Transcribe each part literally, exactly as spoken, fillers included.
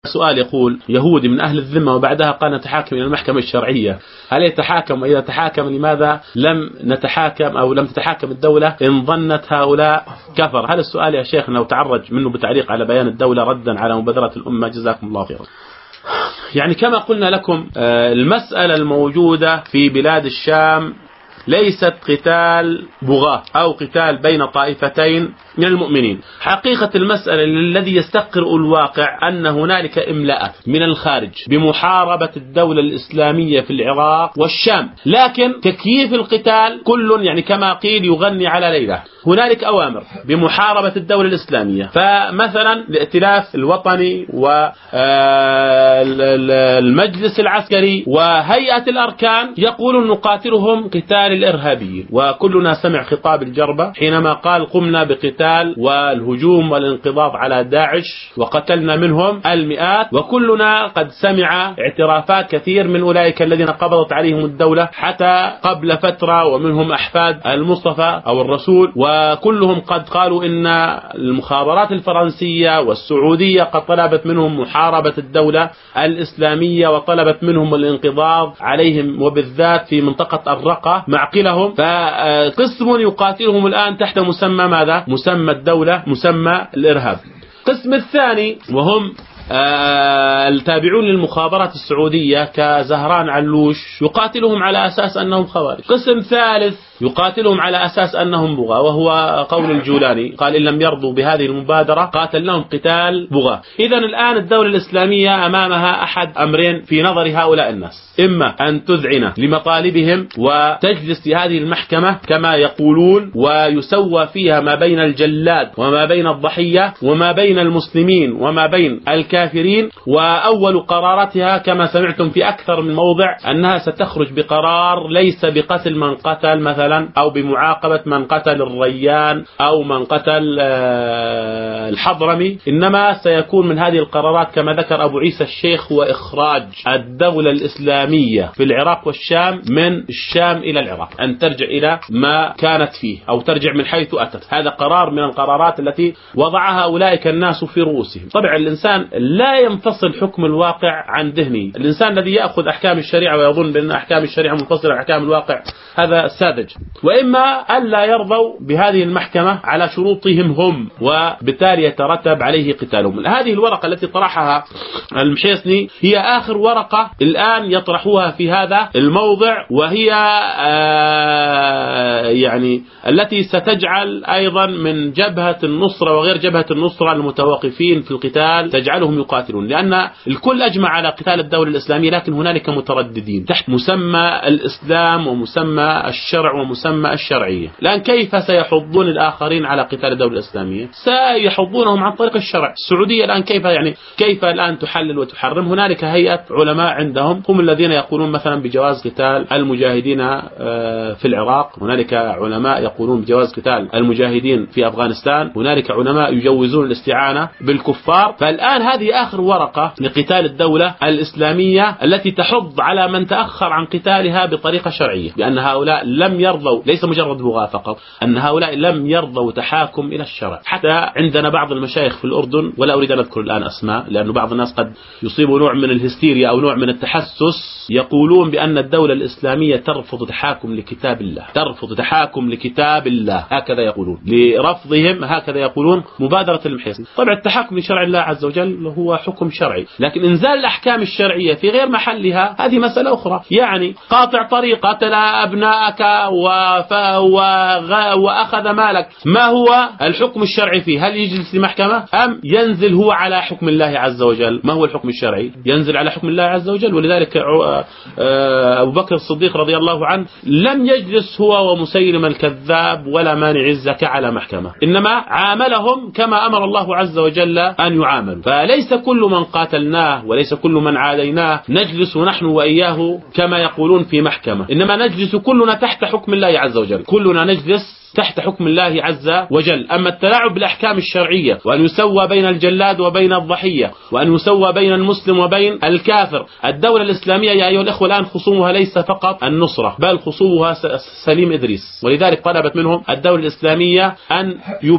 سؤال يقول يهودي من أهل الذمة وبعدها قال نتحاكم إلى المحكمة الشرعية، هل يتحاكم؟ وإذا تحاكم لماذا لم نتحاكم أو لم تتحاكم الدولة إن ظنت هؤلاء كفر؟ هذا السؤال يا شيخنا وتعرج منه بتعليق على بيان الدولة ردا على مبادرة الأمة، جزاكم الله خيرا. يعني كما قلنا لكم المسألة الموجودة في بلاد الشام ليست قتال بغاة أو قتال بين طائفتين من المؤمنين. حقيقة المسألة الذي يستقر الواقع أن هنالك إملاء من الخارج بمحاربة الدولة الإسلامية في العراق والشام، لكن تكييف القتال كل يعني كما قيل يغني على ليلة. هنالك أوامر بمحاربة الدولة الإسلامية، فمثلا الائتلاف الوطني والمجلس العسكري وهيئة الأركان يقولون نقاتلهم قتال الإرهابيين، وكلنا سمع خطاب الجربة حينما قال قمنا بقتال والهجوم والانقضاض على داعش وقتلنا منهم المئات، وكلنا قد سمع اعترافات كثير من أولئك الذين قبضت عليهم الدولة حتى قبل فترة ومنهم أحفاد المصطفى أو الرسول، وكلهم قد قالوا إن المخابرات الفرنسية والسعودية قد طلبت منهم محاربة الدولة الإسلامية وطلبت منهم الانقضاض عليهم وبالذات في منطقة الرقة معقلهم، فقسم يقاتلهم الآن تحت مسمى ماذا؟ مسمى الدولة، مسمى الإرهاب. القسم الثاني وهم آه التابعون للمخابرات السعودية كزهران علوش يقاتلهم على أساس أنهم خوارج. قسم ثالث يقاتلهم على أساس أنهم بغاة، وهو قول الجولاني قال إن لم يرضوا بهذه المبادرة قاتلناهم قتال بغاة. إذن الآن الدولة الإسلامية أمامها أحد أمرين في نظر هؤلاء الناس، إما أن تذعن لمطالبهم وتجلس في هذه المحكمة كما يقولون ويسوى فيها ما بين الجلاد وما بين الضحية وما بين المسلمين وما بين الكافرين، وأول قراراتها كما سمعتم في أكثر من موضع أنها ستخرج بقرار ليس بقتل من قتل مثلا أو بمعاقبة من قتل الريان أو من قتل الحضرمي، إنما سيكون من هذه القرارات كما ذكر أبو عيسى الشيخ هو إخراج الدولة الإسلامية في العراق والشام من الشام إلى العراق، أن ترجع إلى ما كانت فيه أو ترجع من حيث أتت. هذا قرار من القرارات التي وضعها أولئك الناس في رؤوسهم. طبعا الإنسان لا ينفصل حكم الواقع عن ذهنه، الإنسان الذي يأخذ أحكام الشريعة ويظن بأن أحكام الشريعة منفصلة عن أحكام الواقع هذا ساذج. وإما ألا يرضوا بهذه المحكمة على شروطهم هم وبالتالي يترتب عليه قتالهم. هذه الورقة التي طرحها المحيصني هي آخر ورقة الآن يطرحوها في هذا الموضع، وهي آه يعني التي ستجعل أيضا من جبهة النصرة وغير جبهة النصرة المتوقفين في القتال تجعلهم يقاتلون، لأن الكل أجمع على قتال الدولة الإسلامية، لكن هنالك مترددين تحت مسمى الإسلام ومسمى الشرع ومسمى الشرعية. الآن كيف سيحضون الآخرين على قتال الدولة الإسلامية؟ سيحضونهم عن طريق الشرع. السعودية الآن كيف يعني كيف الآن تحلل وتحرم؟ هنالك هيئة علماء عندهم هم الذين يقولون مثلا بجواز قتال المجاهدين في العراق، هنالك علماء يقولون بجواز قتال المجاهدين في أفغانستان، هنالك علماء يجوزون الاستعانة بالكفار. فالآن هذه آخر ورقة لقتال الدولة الإسلامية التي تحض على من تأخر عن قتالها بطريقة شرعية، بأن هؤلاء لم يرضوا، ليس مجرد بغاة فقط، أن هؤلاء لم يرضوا تحاكم إلى الشرع. حتى عندنا بعض المشايخ في الأردن، ولا أريد أن أذكر الآن أسماء لأن بعض الناس قد يصيبوا نوع من الهستيريا أو نوع من التحسس، يقولون بأن الدولة الإسلامية ترفض تحاكم لكتاب الله، ترفض تحاكم لكتاب الله، هكذا يقولون لرفضهم، هكذا يقولون مبادرة المحيصني. طبعا التحاكم لشرع الله عز وجل هو حكم شرعي، لكن إنزال الأحكام الشرعية في غير محلها هذه مسألة أخرى. يعني قاطع طريق قتل أبنائك وف... وغ... وأخذ مالك، ما هو الحكم الشرعي فيه؟ هل يجلس لمحكمة أم ينزل هو على حكم الله عز وجل؟ ما هو الحكم الشرعي؟ ينزل على حكم الله عز وجل. ولذلك أبو بكر الصديق رضي الله عنه لم يجلس هو ومسيلم الكذاب ولا مانع الزكاة على محكمة، إنما عاملهم كما أمر الله عز وجل أن يعاملوا. فليس كل من قاتلناه وليس كل من عاديناه نجلس نحن وإياه كما يقولون في محكمة، إنما نجلس كلنا تحت حكم الله عز وجل، كلنا نجلس تحت حكم الله عز وجل. أما التلاعب بالأحكام الشرعية وأن يسوى بين الجلاد وبين الضحية وأن يسوى بين المسلم وبين الكافر، الدولة الإسلامية يا أيها الأخوة الآن خصومها ليس فقط النصرة بل خصومها سليم إدريس، ولذلك طلبت منهم الدولة الإسلامية أن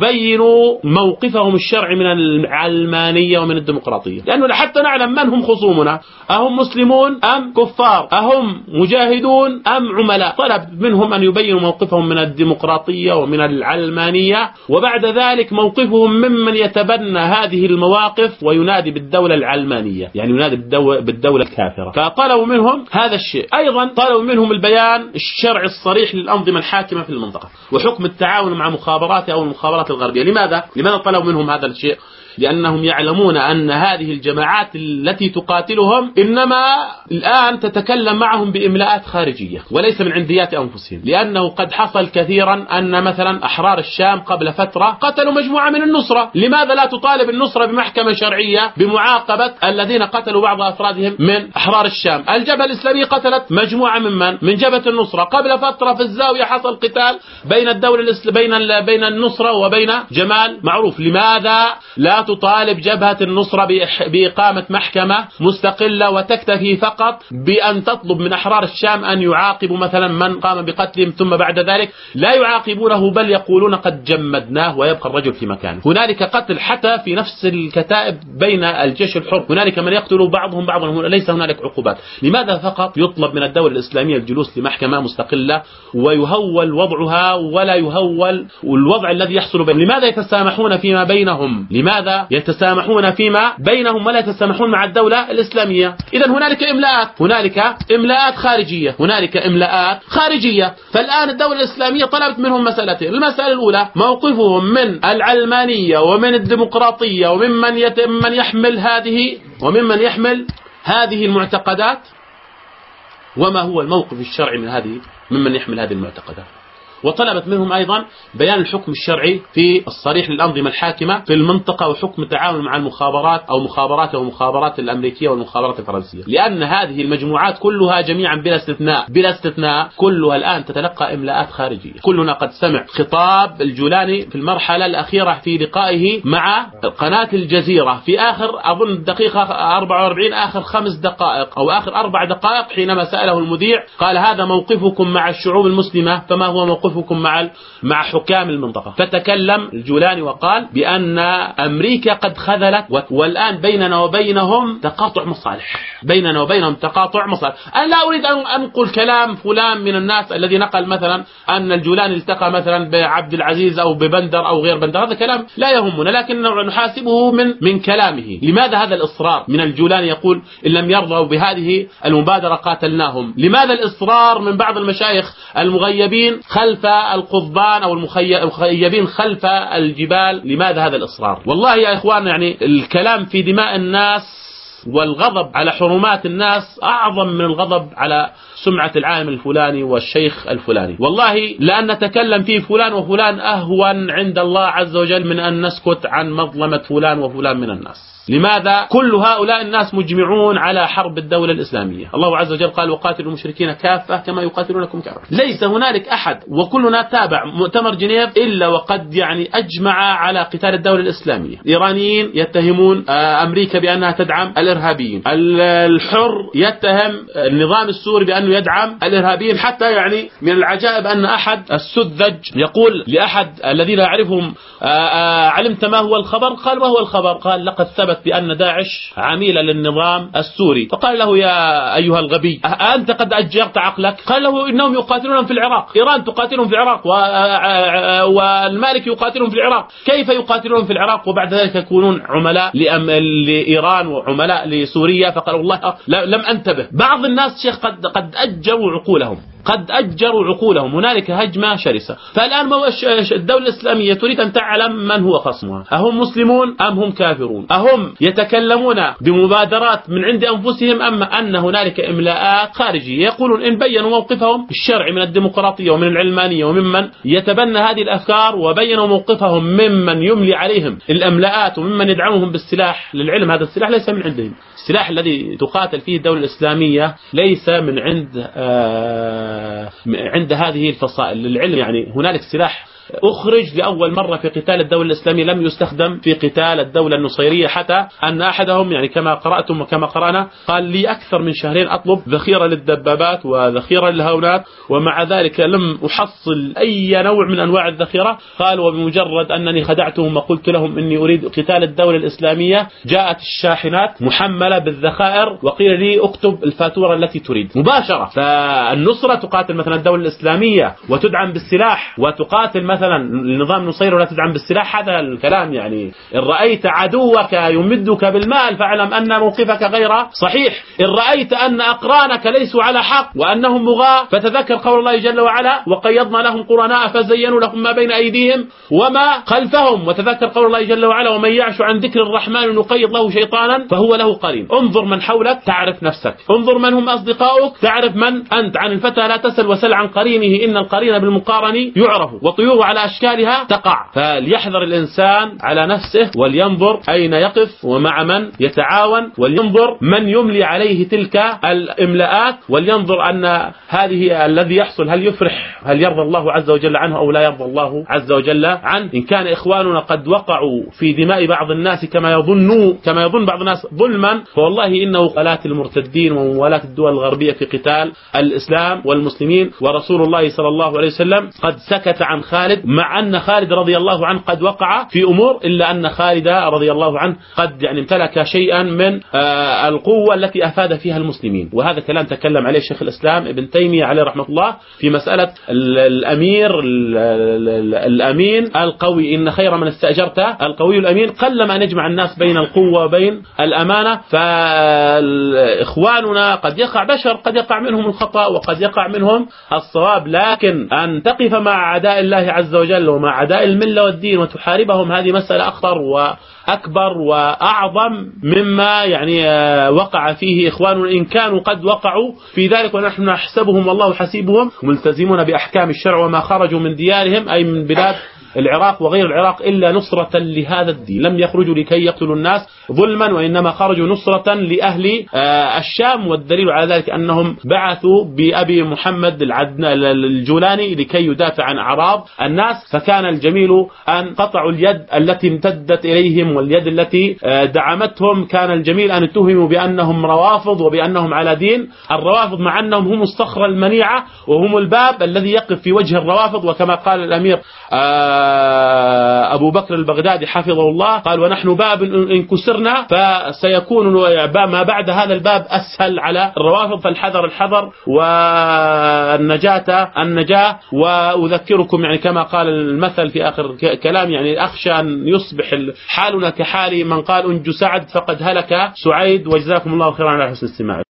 يبينوا موقفهم الشرعي من العلمانية ومن الديمقراطية، لأنه حتى نعلم من هم خصومنا، أهم مسلمون أم كفار، أهم مجاهدون أم عملاء. طلب منهم أن يبينوا موقفهم من الديمقراطية ومن العلمانية، وبعد ذلك موقفهم ممن يتبنى هذه المواقف وينادي بالدولة العلمانية، يعني ينادي بالدولة الكافرة. فطلبوا منهم هذا الشيء. أيضا طلبوا منهم البيان الشرعي الصريح للأنظمة الحاكمة في المنطقة وحكم التعاون مع مخابرات أو المخابرات الغربية. لماذا؟ لماذا طلبوا منهم هذا الشيء؟ لأنهم يعلمون أن هذه الجماعات التي تقاتلهم إنما الآن تتكلم معهم بإملاءات خارجية وليس من عنديات أنفسهم، لأنه قد حصل كثيرا أن مثلا أحرار الشام قبل فترة قتلوا مجموعة من النصرة. لماذا لا تطالب النصرة بمحكمة شرعية بمعاقبة الذين قتلوا بعض أفرادهم من أحرار الشام؟ الجبهة الإسلامية قتلت مجموعة من من من جبهة النصرة. قبل فترة في الزاوية حصل قتال بين الدولة الإسل... بين ال... بين النصرة وبين جمال معروف. لماذا لا تطالب جبهة النصرة بإقامة محكمة مستقلة وتكتفي فقط بأن تطلب من أحرار الشام أن يعاقبوا مثلا من قام بقتلهم ثم بعد ذلك لا يعاقبونه بل يقولون قد جمدناه ويبقى الرجل في مكانه؟ هنالك قتل حتى في نفس الكتائب بين الجيش الحر، هنالك من يقتل بعضهم بعضا، ليس هنالك عقوبات. لماذا فقط يطلب من الدولة الإسلامية الجلوس لمحكمة مستقلة ويهول وضعها ولا يهول الوضع الذي يحصل بين؟ لماذا يتسامحون فيما بينهم؟ لماذا يتسامحون فيما بينهم ولا يتسامحون مع الدولة الإسلامية؟ إذن هنالك إملاءات، هنالك إملاءات خارجية، هنالك إملاءات خارجية. فالآن الدولة الإسلامية طلبت منهم مسألتين. المسألة الأولى موقفهم من العلمانية ومن الديمقراطية وممن من يحمل هذه وممن يحمل هذه المعتقدات، وما هو الموقف الشرعي من هذه ممن يحمل هذه المعتقدات. وطلبت منهم أيضا بيان الحكم الشرعي في الصريح للأنظمة الحاكمة في المنطقة وحكم التعاون مع المخابرات أو مخابرات أو مخابرات الأمريكية والمخابرات الفرنسية، لأن هذه المجموعات كلها جميعا بلا استثناء بلا استثناء كلها الآن تتلقى إملاءات خارجية. كلنا قد سمع خطاب الجولاني في المرحلة الأخيرة في لقائه مع قناة الجزيرة في آخر أظن الدقيقة أربعة وأربعين، آخر خمس دقائق أو آخر أربع دقائق، حينما سأله المذيع قال هذا موقفكم مع الشعوب المسلمة، فما هو موقف موقفكم مع مع حكام المنطقة؟ فتكلم الجولاني وقال بأن أمريكا قد خذلت والآن بيننا وبينهم تقاطع مصالح، بيننا وبينهم تقاطع مصالح. أنا لا أريد أن أنقل كلام فلان من الناس الذي نقل مثلا أن الجولاني التقى مثلا بعبد العزيز أو ببندر أو غير بندر، هذا كلام لا يهمنا، لكن نحاسبه من من كلامه. لماذا هذا الإصرار من الجولاني يقول إن لم يرضوا بهذه المبادرة قاتلناهم؟ لماذا الإصرار من بعض المشايخ المغيبين خلف القضبان أو المخيبين خلف الجبال؟ لماذا هذا الإصرار؟ والله يا إخوان يعني الكلام في دماء الناس والغضب على حرمات الناس أعظم من الغضب على سمعة العالم الفلاني والشيخ الفلاني. والله لأن نتكلم فيه فلان وفلان أهون عند الله عز وجل من أن نسكت عن مظلمة فلان وفلان من الناس. لماذا؟ كل هؤلاء الناس مجمعون على حرب الدولة الإسلامية. الله عز وجل قال وقاتلوا المشركين كافة كما يقاتلونكم كافة. ليس هنالك أحد، وكلنا تابع مؤتمر جنيف، إلا وقد يعني أجمع على قتال الدولة الإسلامية. الإيرانيين يتهمون أمريكا بأنها تدعم الإرهابيين، الحر يتهم النظام السوري بأنه يدعم الإرهابيين. حتى يعني من العجائب أن أحد السذج يقول لأحد الذين يعرفهم علمت ما هو الخبر؟ قال ما هو الخبر؟ قال لقد ثبت بأن داعش عميلة للنظام السوري. فقال له يا أيها الغبي أنت قد أجرت عقلك؟ قال له إنهم يقاتلون في العراق، إيران تقاتلهم في العراق والمالك يقاتلهم في العراق. كيف يقاتلون في العراق وبعد ذلك يكونون عملاء لإيران وعملاء لسوريا؟ فقال والله لم أنتبه. بعض الناس شيخ قد قد أجروا عقولهم، قد أجروا عقولهم. هنالك هجمة شرسة. فالآن الدولة الإسلامية تريد أن تعلم من هو خصمها، أهم مسلمون أم هم كافرون؟ أهم يتكلمون بمبادرات من عند أنفسهم أم أن هنالك إملاءات خارجية؟ يقولون إن بينوا موقفهم الشرعي من الديمقراطية ومن العلمانية وممن يتبنى هذه الأفكار، وبينوا موقفهم ممن يملي عليهم الإملاءات وممن يدعمهم بالسلاح للعلم، هذا السلاح ليس من عندهم. السلاح الذي تقاتل فيه الدولة الإسلامية ليس من عند آه عند هذه الفصائل للعلم. يعني هنالك سلاح أخرج لأول مرة في قتال الدولة الإسلامية، لم يستخدم في قتال الدولة النصيرية، حتى أن أحدهم يعني كما قرأتم وكما قرأنا قال لي أكثر من شهرين أطلب ذخيرة للدبابات وذخيرة للهونات، ومع ذلك لم أحصل أي نوع من أنواع الذخيرة. قال وبمجرد أنني خدعتهم وقلت لهم إني أريد قتال الدولة الإسلامية جاءت الشاحنات محملة بالذخائر وقيل لي اكتب الفاتورة التي تريد مباشرة. فالنصرة تقاتل مثلا الدولة الإسلامية وتدعم بالسلاح، وتقاتل مثلا النظام النصيري ولا تدعم بالسلاح، هذا الكلام يعني إن رأيت عدوك يمدك بالمال فاعلم أن موقفك غير صحيح. إن رأيت أن أقرانك ليسوا على حق وأنهم مغاة فتذكر قول الله جل وعلا وقيضنا لهم قرناء فزينوا لهم ما بين أيديهم وما خلفهم، وتذكر قول الله جل وعلا ومن يعش عن ذكر الرحمن نقيض له شيطانا فهو له قرين. انظر من حولك تعرف نفسك، انظر من هم أصدقائك تعرف من أنت. عن الفتى لا تسل وسل عن قرينه إن القرين بالمقارن يعرف والطيور على أشكالها تقع. فليحذر الإنسان على نفسه ولينظر أين يقف ومع من يتعاون، ولينظر من يملي عليه تلك الإملاءات، ولينظر أن هذه الذي يحصل هل يفرح هل يرضى الله عز وجل عنه أو لا يرضى الله عز وجل عنه. إن كان إخواننا قد وقعوا في دماء بعض الناس كما يظنوا كما يظن بعض الناس ظلما، فوالله إنه قتال المرتدين وموالاة الدول الغربية في قتال الإسلام والمسلمين. ورسول الله صلى الله عليه وسلم قد سكت عن خالد، مع أن خالد رضي الله عنه قد وقع في أمور، إلا أن خالد رضي الله عنه قد يعني امتلك شيئا من آه القوة التي أفاد فيها المسلمين. وهذا كلام تكلم عليه شيخ الإسلام ابن تيمية عليه رحمة الله في مسألة الأمير الأمين القوي، إن خير من استأجرت القوي الأمين. قل ما نجمع الناس بين القوة وبين الأمانة. فإخواننا قد يقع بشر قد يقع منهم الخطأ وقد يقع منهم الصواب، لكن أن تقف مع أعداء الله عز وجل ومع أعداء الملة والدين وتحاربهم هذه مسألة أخطر وأكبر وأعظم مما يعني وقع فيه إخواننا، إن كانوا قد وقعوا في ذلك ونحن نحسبهم والله حسيبهم ملتزمون بأحكام الشرع وما خرجوا من ديارهم أي من بلاد العراق وغير العراق إلا نصرة لهذا الدين. لم يخرجوا لكي يقتلوا الناس ظلما وإنما خرجوا نصرة لأهل الشام. والدليل على ذلك أنهم بعثوا بأبي محمد الجولاني لكي يدافع عن أعراض الناس. فكان الجميل أن قطعوا اليد التي امتدت إليهم واليد التي دعمتهم، كان الجميل أن اتهموا بأنهم روافض وبأنهم على دين الروافض، مع أنهم هم الصخرة المنيعة وهم الباب الذي يقف في وجه الروافض. وكما قال الأمير أبو بكر البغدادي حفظه الله قال ونحن باب إن كسرنا فسيكون ما بعد هذا الباب أسهل على الروافض، فالحذر الحذر والنجاة النجاة. وأذكركم يعني كما قال المثل في آخر كلام يعني أخشى أن يصبح حالنا كحال من قال أنجو سعد فقد هلك سعيد. وجزاكم الله خيرا على حسن الاستماع.